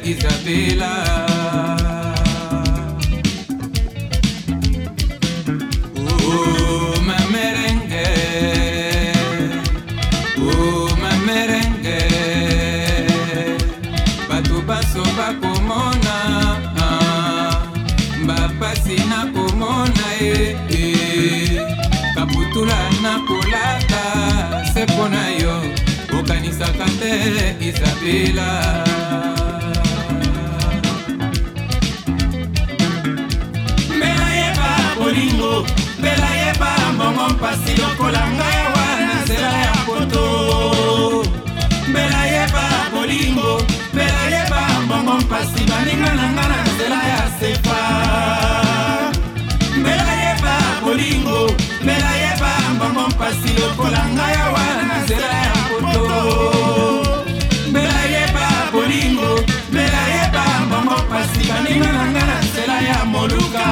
Isabella. Oh ma merengue, oh ma merengue, batu baso bakomona, bapasi na komona kaputula na kolata sepona yo, okanisaka te Isabella. Bela yeba mbongo mpasi lokola ngai wana nzela ya poto. Bela yeba bolingo, bela yeba mbongo mpasi baninga na nga na nzela ya sepa. Bela yeba bolingo, bela yeba mbongo mpasi lokola ngai wana nzela ya poto. Bela yeba bolingo, bela yeba mbongo mpasi baninga na nga na nzela ya moluka.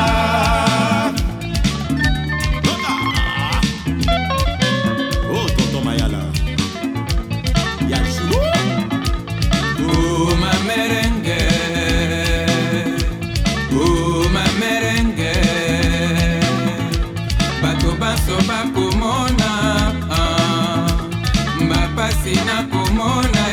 Na komona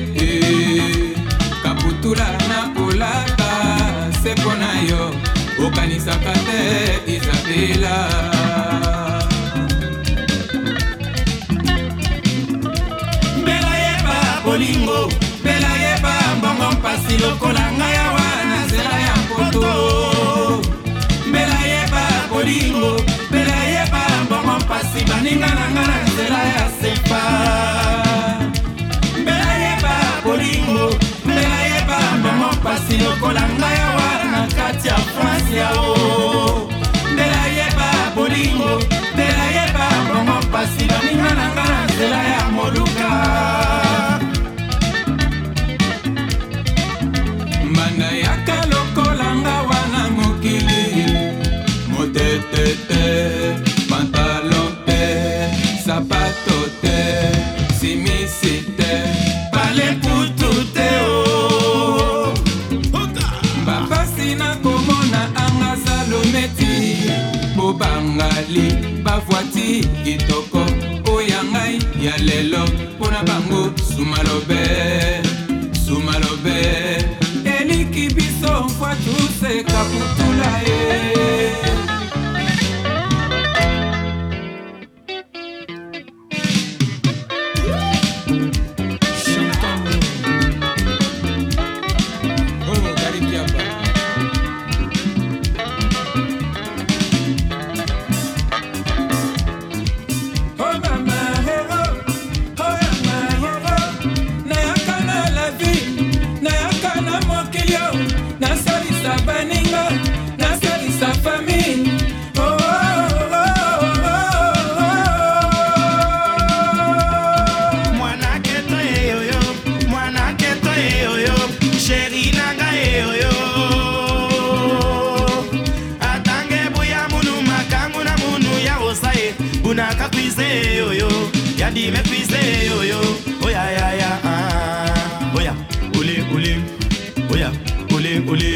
kaputula na kolata sepona yo, okanisaka te Isabella. Bela yeba bolingo, bela yeba mbongo mpasi lokola ngai wana nzela ya poto. Bela yeba bolingo, bela yeba mbongo mpasi baninga na nga na nzela ya sepa. Pasi lokola ngai wana kati ya France yao. Bela yeba bolingo, bela yeba bongo pasi baninga na nga na nzela ya moluka. Mbanda yaka lokola nga wana mokili, motetete, pantalon te, sapato te, simisi te, pale putu te bangali bavwati kitoko oyangai ya lelo pona bango sumalobe sumalobe eliki biso mfwa tuse kaputula Yandi me pise yo yo, oya ya ya ah, oya ule ule, oya ule ule,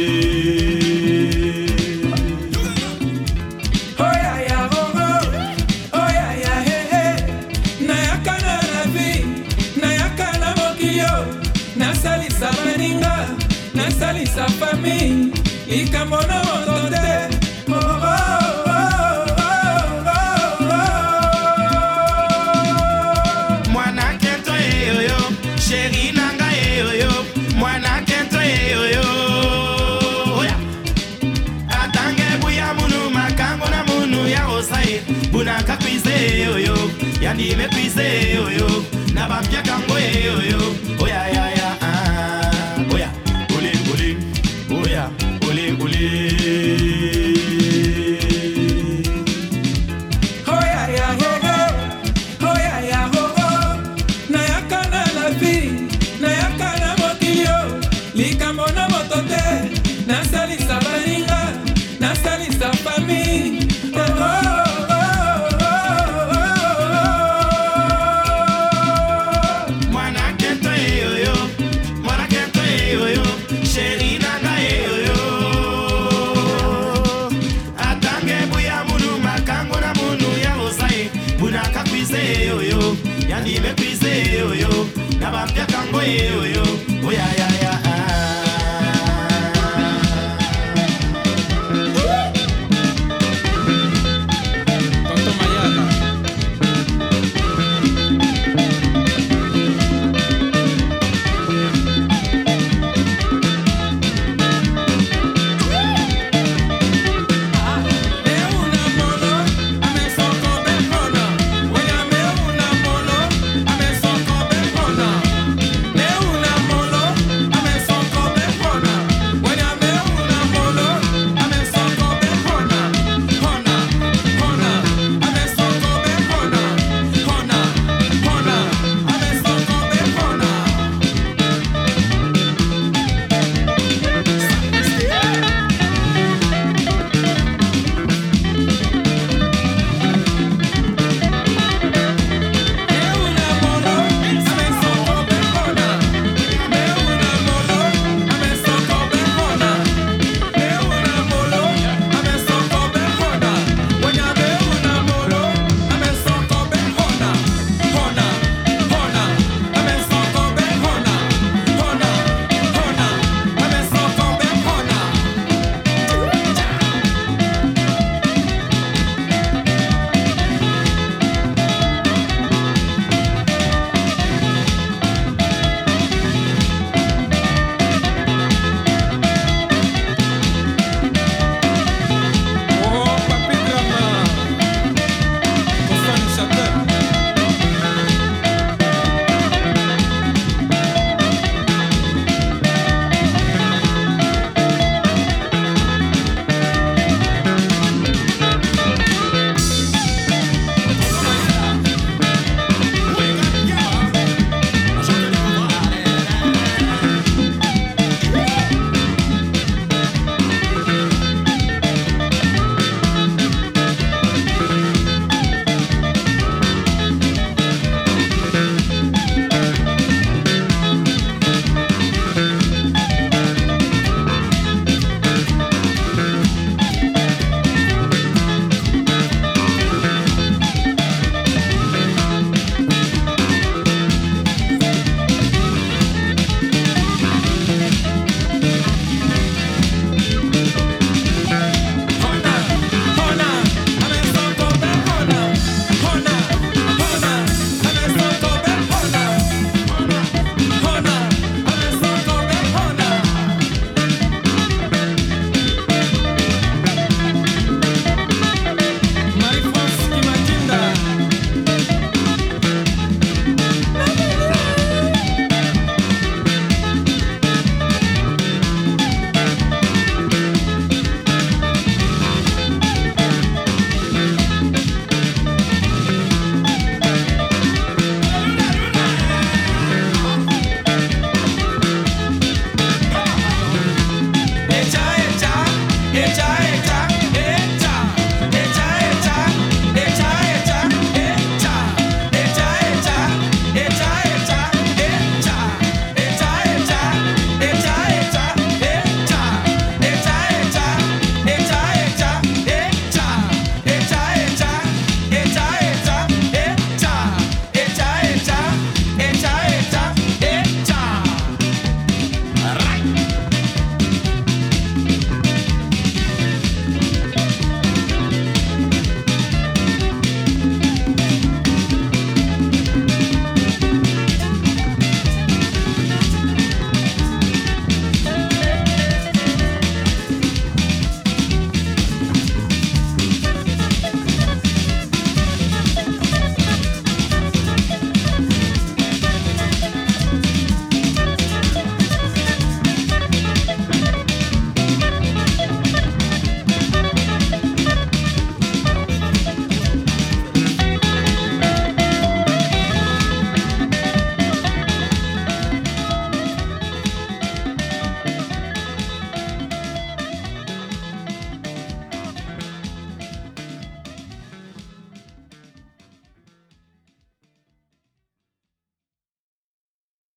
oya ya gogo, oya ya he he, na yakana la vie, na yakana mokio, na salisa baninga, na salisa famille, ikamono tonte. Yandi me pise yo yo, na bapya kango yo yo, oya ya.